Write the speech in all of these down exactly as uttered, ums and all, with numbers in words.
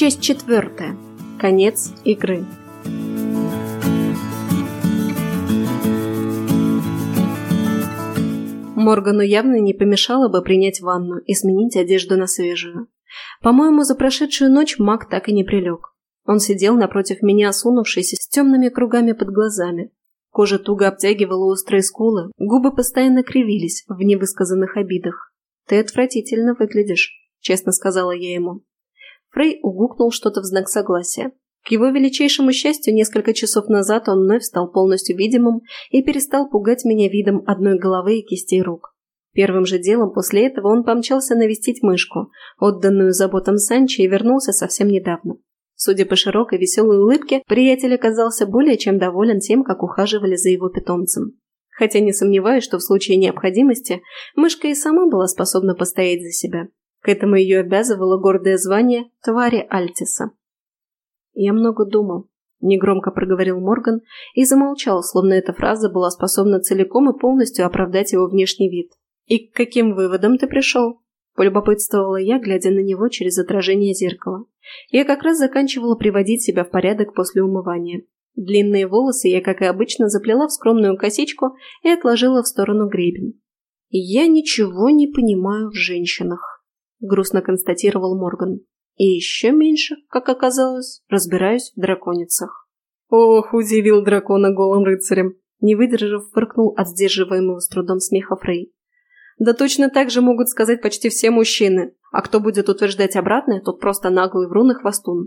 Часть четвертая. Конец игры. Моргану явно не помешало бы принять ванну и сменить одежду на свежую. По-моему, за прошедшую ночь маг так и не прилег. Он сидел напротив меня, осунувшийся, с темными кругами под глазами. Кожа туго обтягивала острые скулы, губы постоянно кривились в невысказанных обидах. «Ты отвратительно выглядишь», — честно сказала я ему. Фрей угукнул что-то в знак согласия. К его величайшему счастью, несколько часов назад он вновь стал полностью видимым и перестал пугать меня видом одной головы и кистей рук. Первым же делом после этого он помчался навестить мышку, отданную заботам Санчо, и вернулся совсем недавно. Судя по широкой веселой улыбке, приятель оказался более чем доволен тем, как ухаживали за его питомцем. Хотя не сомневаюсь, что в случае необходимости мышка и сама была способна постоять за себя. К этому ее обязывало гордое звание твари Альтиса. «Я много думал», — негромко проговорил Морган и замолчал, словно эта фраза была способна целиком и полностью оправдать его внешний вид. «И к каким выводам ты пришел?» — полюбопытствовала я, глядя на него через отражение зеркала. Я как раз заканчивала приводить себя в порядок после умывания. Длинные волосы я, как и обычно, заплела в скромную косичку и отложила в сторону гребень. «Я ничего не понимаю в женщинах», — грустно констатировал Морган. «И еще меньше, как оказалось, разбираюсь в драконицах». «Ох, удивил дракона голым рыцарем!» Не выдержав, фыркнул от сдерживаемого с трудом смеха Фрей. «Да точно так же могут сказать почти все мужчины, а кто будет утверждать обратное, тот просто наглый врун и хвостун».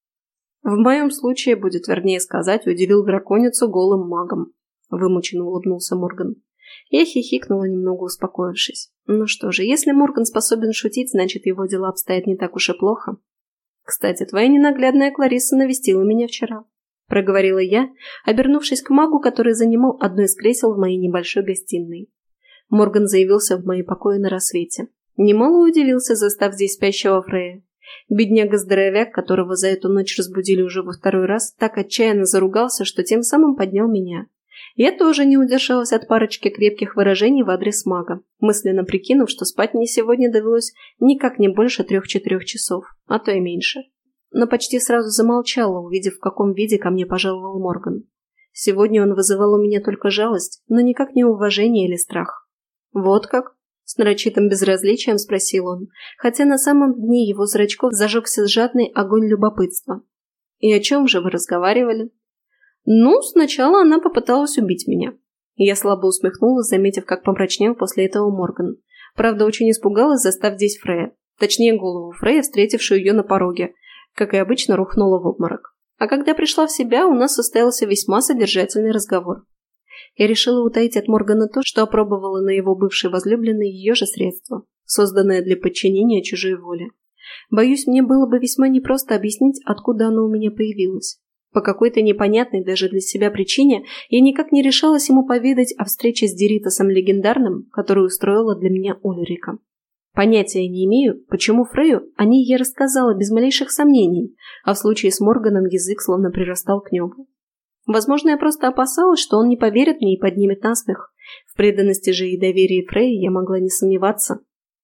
«В моем случае, будет вернее сказать, удивил драконицу голым магом», — вымученно улыбнулся Морган. Я хихикнула, немного успокоившись. Ну что же, если Морган способен шутить, значит, его дела обстоят не так уж и плохо. «Кстати, твоя ненаглядная Кларисса навестила меня вчера», — проговорила я, обернувшись к магу, который занимал одно из кресел в моей небольшой гостиной. Морган заявился в мои покои на рассвете. Немало удивился, застав здесь спящего Фрея. Бедняга-здоровяк, которого за эту ночь разбудили уже во второй раз, так отчаянно заругался, что тем самым поднял меня. Я тоже не удержалась от парочки крепких выражений в адрес мага, мысленно прикинув, что спать мне сегодня довелось никак не больше трех-четырех часов, а то и меньше. Но почти сразу замолчала, увидев, в каком виде ко мне пожаловал Морган. Сегодня он вызывал у меня только жалость, но никак не уважение или страх. «Вот как?» — с нарочитым безразличием спросил он, хотя на самом дне его зрачков зажегся жадный огонь любопытства. «И о чем же вы разговаривали?» «Ну, сначала она попыталась убить меня». Я слабо усмехнулась, заметив, как помрачнел после этого Морган. Правда, очень испугалась, застав здесь Фрея. Точнее, голову Фрея, встретившую ее на пороге. Как и обычно, рухнула в обморок. А когда пришла в себя, у нас состоялся весьма содержательный разговор. Я решила утаить от Моргана то, что опробовала на его бывшей возлюбленной ее же средство, созданное для подчинения чужой воле. Боюсь, мне было бы весьма непросто объяснить, откуда оно у меня появилось. По какой-то непонятной даже для себя причине я никак не решалась ему поведать о встрече с Деритасом Легендарным, которую устроила для меня Ульрика. Понятия не имею, почему Фрею о ней я рассказала без малейших сомнений, а в случае с Морганом язык словно прирастал к небу. Возможно, я просто опасалась, что он не поверит мне и поднимет насмех. В преданности же и доверии Фреи я могла не сомневаться.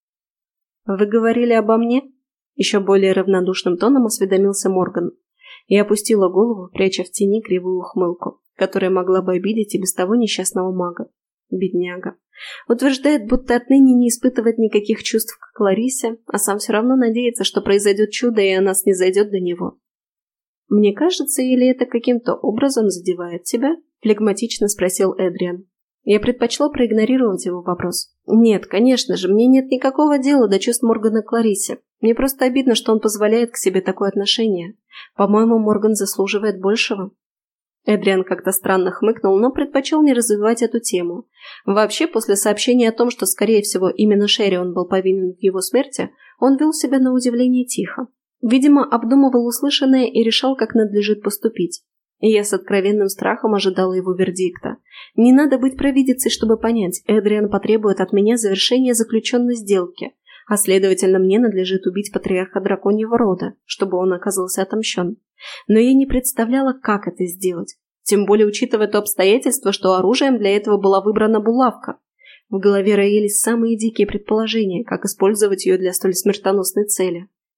«Вы говорили обо мне?» Еще более равнодушным тоном осведомился Морган. Я опустила голову, пряча в тени кривую ухмылку, которая могла бы обидеть и без того несчастного мага. Бедняга. Утверждает, будто отныне не испытывает никаких чувств к Клариссе, а сам все равно надеется, что произойдет чудо, и она снизойдет до него. «Мне кажется, или это каким-то образом задевает тебя?» – флегматично спросил Эдриан. Я предпочла проигнорировать его вопрос. «Нет, конечно же, мне нет никакого дела до чувств Моргана к Клариссе. Мне просто обидно, что он позволяет к себе такое отношение. По-моему, Морган заслуживает большего». Эдриан как-то странно хмыкнул, но предпочел не развивать эту тему. Вообще, после сообщения о том, что, скорее всего, именно Шерион был повинен в его смерти, он вел себя на удивление тихо. Видимо, обдумывал услышанное и решал, как надлежит поступить. И я с откровенным страхом ожидала его вердикта. Не надо быть провидицей, чтобы понять, Эдриан потребует от меня завершения заключенной сделки, а следовательно, мне надлежит убить патриарха драконьего рода, чтобы он оказался отомщен. Но я не представляла, как это сделать, тем более учитывая то обстоятельство, что оружием для этого была выбрана булавка. В голове роились самые дикие предположения, как использовать ее для столь смертоносной цели.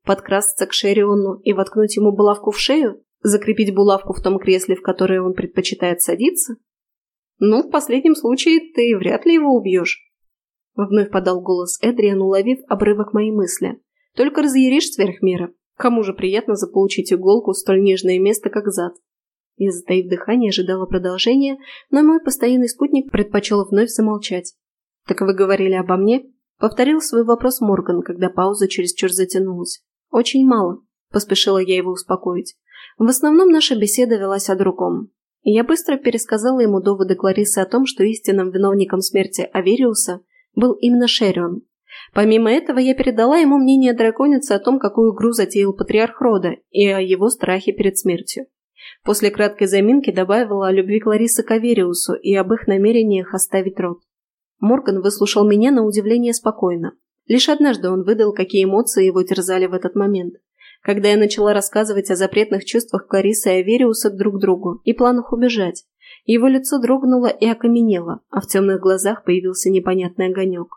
Подкрасться к Шериону и воткнуть ему булавку в шею? Закрепить булавку в том кресле, в которое он предпочитает садиться? Ну, в последнем случае ты вряд ли его убьешь. Вновь подал голос Эдриан, уловив обрывок моей мысли. Только разъяришь сверх меры. Кому же приятно заполучить иголку в столь нежное место, как зад? Я, затаив дыхание, ожидала продолжения, но мой постоянный спутник предпочел вновь замолчать. «Так вы говорили обо мне?» Повторил свой вопрос Морган, когда пауза чересчур затянулась. «Очень мало», – поспешила я его успокоить. В основном наша беседа велась о другом. И я быстро пересказала ему доводы Кларисы о том, что истинным виновником смерти Авериуса был именно Шерион. Помимо этого, я передала ему мнение драконицы о том, какую игру затеял патриарх рода, и о его страхе перед смертью. После краткой заминки добавила о любви Кларисы к Авериусу и об их намерениях оставить род. Морган выслушал меня на удивление спокойно. Лишь однажды он выдал, какие эмоции его терзали в этот момент. Когда я начала рассказывать о запретных чувствах Кларисы и Авериуса друг к другу и планах убежать, его лицо дрогнуло и окаменело, а в темных глазах появился непонятный огонек.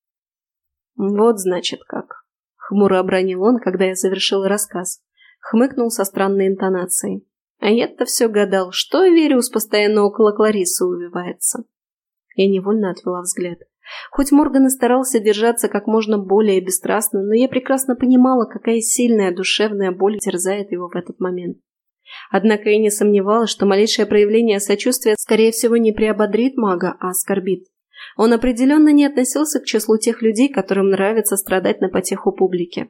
«Вот, значит, как!» — хмуро обронил он, когда я завершила рассказ. Хмыкнул со странной интонацией. А я-то все гадал, что Авериус постоянно около Кларисы увивается. Я невольно отвела взгляд. Хоть Морган и старался держаться как можно более бесстрастно, но я прекрасно понимала, какая сильная душевная боль терзает его в этот момент. Однако я не сомневалась, что малейшее проявление сочувствия, скорее всего, не приободрит мага, а оскорбит. Он определенно не относился к числу тех людей, которым нравится страдать на потеху публики.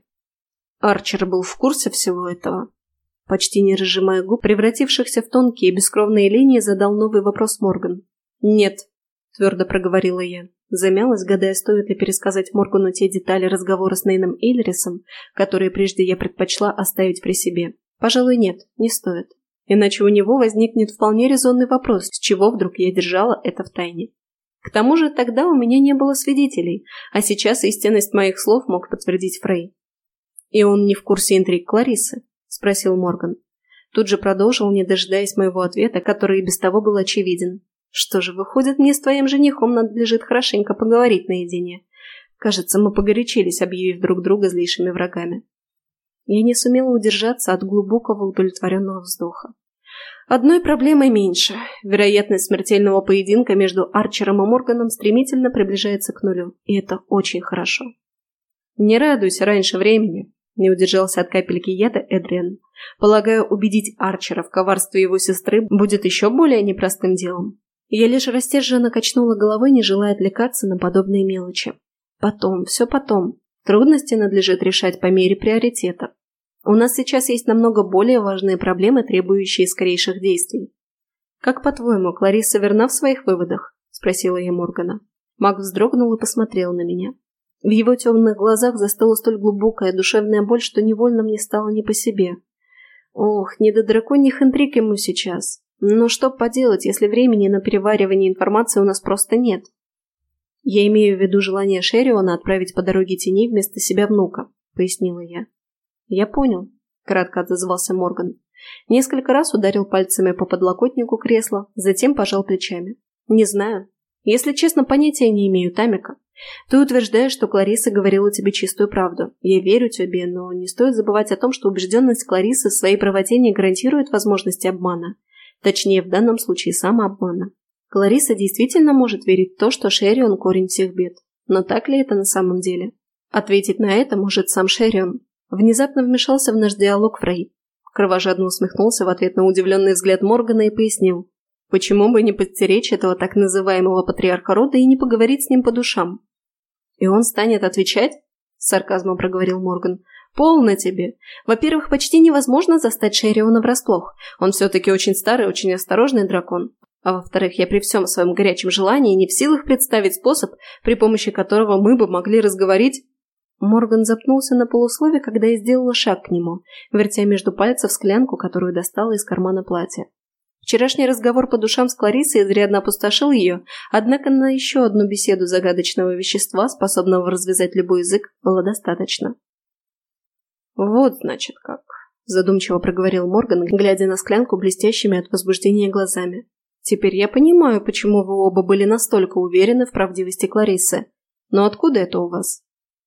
Арчер был в курсе всего этого. Почти не разжимая губ, превратившихся в тонкие бескровные линии, задал новый вопрос Морган. «Нет», – твердо проговорила я. Замялась, гадая, стоит ли пересказать Моргану те детали разговора с Нейном Эйлерисом, которые прежде я предпочла оставить при себе. Пожалуй, нет, не стоит. Иначе у него возникнет вполне резонный вопрос, с чего вдруг я держала это в тайне. К тому же тогда у меня не было свидетелей, а сейчас истинность моих слов мог подтвердить Фрей. «И он не в курсе интриг Кларисы?» – спросил Морган. Тут же продолжил, не дожидаясь моего ответа, который и без того был очевиден. «Что же, выходит, мне с твоим женихом надлежит хорошенько поговорить наедине. Кажется, мы погорячились, объявив друг друга злейшими врагами». Я не сумела удержаться от глубокого удовлетворенного вздоха. Одной проблемой меньше. Вероятность смертельного поединка между Арчером и Морганом стремительно приближается к нулю, и это очень хорошо. «Не радуйся раньше времени», — не удержался от капельки яда Эдриан. «Полагаю, убедить Арчера в коварстве его сестры будет еще более непростым делом». Я лишь растерженно качнула головой, не желая отвлекаться на подобные мелочи. Потом, все потом. Трудности надлежит решать по мере приоритета. У нас сейчас есть намного более важные проблемы, требующие скорейших действий. «Как, по-твоему, Клариса верна в своих выводах?» – спросила я Моргана. Маг вздрогнул и посмотрел на меня. В его темных глазах застыла столь глубокая душевная боль, что невольно мне стало не по себе. Ох, не до драконьих интриг ему сейчас. Но что поделать, если времени на переваривание информации у нас просто нет? «Я имею в виду желание Шериона отправить по дороге теней вместо себя внука», — пояснила я. «Я понял», — кратко отозвался Морган. Несколько раз ударил пальцами по подлокотнику кресла, затем пожал плечами. «Не знаю. Если честно, понятия не имею, Тамика. Ты утверждаешь, что Клариса говорила тебе чистую правду. Я верю тебе, но не стоит забывать о том, что убежденность Кларисы в своей правоте не гарантирует возможности обмана. Точнее, в данном случае самообмана. Клариса действительно может верить в то, что Шерион – корень всех бед. Но так ли это на самом деле? Ответить на это может сам Шерион. Внезапно вмешался в наш диалог Фрей. Кровожадно усмехнулся в ответ на удивленный взгляд Моргана и пояснил. Почему бы не подстеречь этого так называемого патриарха рода и не поговорить с ним по душам? «И он станет отвечать?» – с сарказмом проговорил Морган. «Полно тебе. Во-первых, почти невозможно застать Шериона врасплох. Он все-таки очень старый, очень осторожный дракон. А во-вторых, я при всем своем горячем желании не в силах представить способ, при помощи которого мы бы могли разговорить...» Морган запнулся на полуслове, когда я сделала шаг к нему, вертя между пальцев склянку, которую достала из кармана платья. Вчерашний разговор по душам с Кларисой изрядно опустошил ее, однако на еще одну беседу загадочного вещества, способного развязать любой язык, было достаточно. «Вот, значит, как», – задумчиво проговорил Морган, глядя на склянку блестящими от возбуждения глазами. «Теперь я понимаю, почему вы оба были настолько уверены в правдивости Кларисы. Но откуда это у вас?»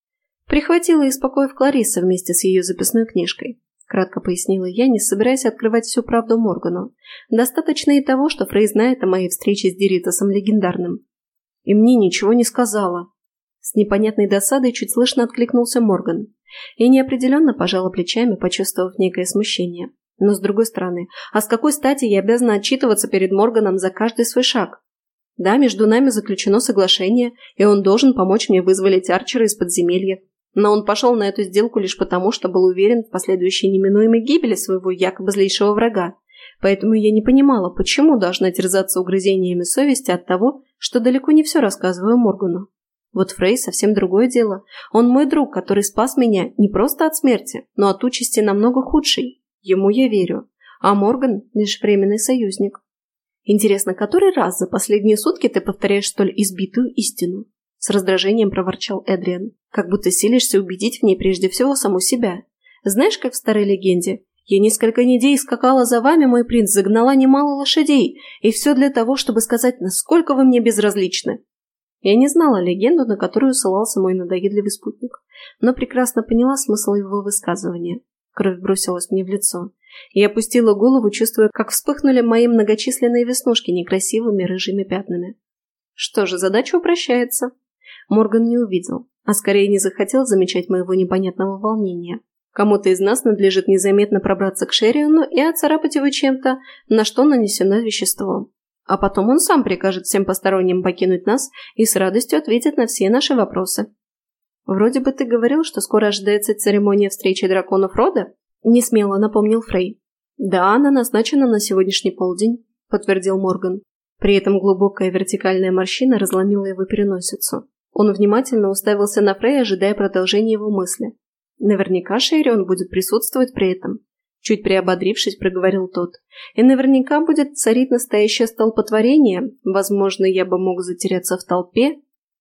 Прихватила из покоев Клариссы вместе с ее записной книжкой. Кратко пояснила я, не собираясь открывать всю правду Моргану. Достаточно и того, что Фрей знает о моей встрече с Диритасом Легендарным. И мне ничего не сказала. С непонятной досадой чуть слышно откликнулся Морган. Я неопределенно пожала плечами, почувствовав некое смущение. Но с другой стороны, а с какой стати я обязана отчитываться перед Морганом за каждый свой шаг? Да, между нами заключено соглашение, и он должен помочь мне вызволить Арчера из подземелья. Но он пошел на эту сделку лишь потому, что был уверен в последующей неминуемой гибели своего якобы злейшего врага. Поэтому я не понимала, почему должна терзаться угрызениями совести от того, что далеко не все рассказываю Моргану. Вот Фрей совсем другое дело. Он мой друг, который спас меня не просто от смерти, но от участи намного худшей. Ему я верю. А Морган – лишь временный союзник. Интересно, который раз за последние сутки ты повторяешь столь избитую истину? С раздражением проворчал Эдриан, как будто силишься убедить в ней прежде всего саму себя. Знаешь, как в старой легенде? Я несколько недель скакала за вами, мой принц, загнала немало лошадей, и все для того, чтобы сказать, насколько вы мне безразличны. Я не знала легенду, на которую ссылался мой надоедливый спутник, но прекрасно поняла смысл его высказывания. Кровь бросилась мне в лицо. Я опустила голову, чувствуя, как вспыхнули мои многочисленные веснушки некрасивыми рыжими пятнами. Что же, задача упрощается. Морган не увидел, а скорее не захотел замечать моего непонятного волнения. Кому-то из нас надлежит незаметно пробраться к Шериону и отцарапать его чем-то, на что нанесено вещество. А потом он сам прикажет всем посторонним покинуть нас и с радостью ответит на все наши вопросы. «Вроде бы ты говорил, что скоро ожидается церемония встречи драконов рода?» – несмело напомнил Фрей. «Да, она назначена на сегодняшний полдень», – подтвердил Морган. При этом глубокая вертикальная морщина разломила его переносицу. Он внимательно уставился на Фрея, ожидая продолжения его мысли. «Наверняка Шерион будет присутствовать при этом», – чуть приободрившись, проговорил тот. «И наверняка будет царить настоящее столпотворение. Возможно, я бы мог затеряться в толпе».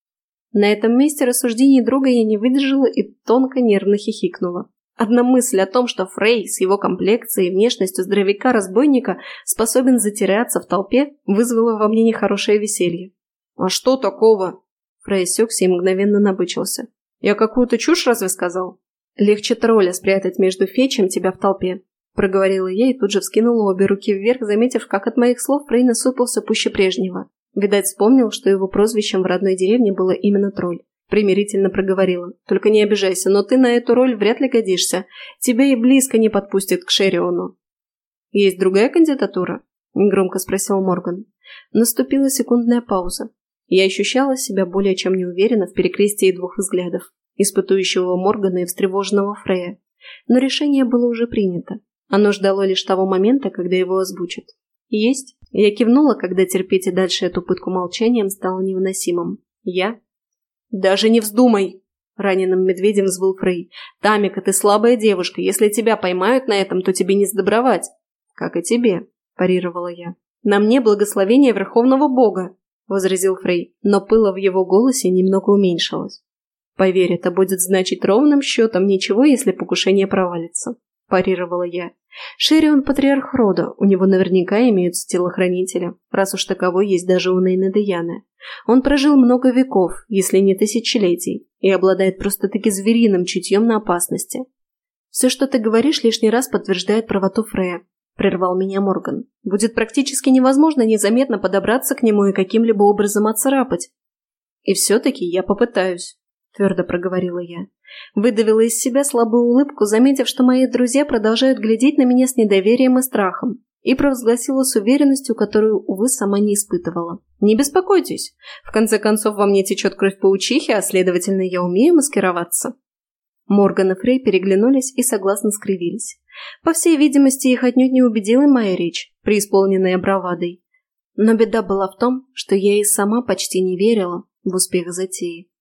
На этом месте рассуждений друга я не выдержала и тонко нервно хихикнула. Одна мысль о том, что Фрей с его комплекцией и внешностью здоровяка-разбойника способен затеряться в толпе, вызвала во мне нехорошее веселье. «А что такого?» Фрей осекся и мгновенно набычился. «Я какую-то чушь разве сказал?» «Легче тролля спрятать между фей, чем тебя в толпе», – проговорила я и тут же вскинула обе руки вверх, заметив, как от моих слов Фрей насупился пуще прежнего. Видать, вспомнил, что его прозвищем в родной деревне было именно тролль. Примирительно проговорила. «Только не обижайся, но ты на эту роль вряд ли годишься. Тебя и близко не подпустят к Шериону». «Есть другая кандидатура?» – негромко спросил Морган. Наступила секундная пауза. Я ощущала себя более чем неуверенно в перекрестии двух взглядов, испытующего Моргана и встревоженного Фрея. Но решение было уже принято. Оно ждало лишь того момента, когда его озвучат. «Есть?» Я кивнула, когда терпеть и дальше эту пытку молчанием стало невыносимым. «Я?» «Даже не вздумай!» – раненым медведем взвыл Фрей. «Тамика, ты слабая девушка. Если тебя поймают на этом, то тебе не сдобровать». «Как и тебе», – парировала я. «На мне благословение Верховного Бога», – возразил Фрей, но пыло в его голосе немного уменьшилось. «Поверь, это будет значить ровным счетом ничего, если покушение провалится», – парировала я. «Шерион – патриарх рода, у него наверняка имеются телохранители, раз уж таковой есть даже у Нейны Деяны. Он прожил много веков, если не тысячелетий, и обладает просто-таки звериным чутьем на опасности». «Все, что ты говоришь, лишний раз подтверждает правоту Фрея», – прервал меня Морган. «Будет практически невозможно незаметно подобраться к нему и каким-либо образом отцарапать». «И все-таки я попытаюсь», – твердо проговорила я. Выдавила из себя слабую улыбку, заметив, что мои друзья продолжают глядеть на меня с недоверием и страхом, и провозгласила с уверенностью, которую, увы, сама не испытывала. «Не беспокойтесь. В конце концов, во мне течет кровь паучихи, а, следовательно, я умею маскироваться». Морган и Фрей переглянулись и согласно скривились. По всей видимости, их отнюдь не убедила моя речь, преисполненная бравадой. Но беда была в том, что я и сама почти не верила в успех затеи.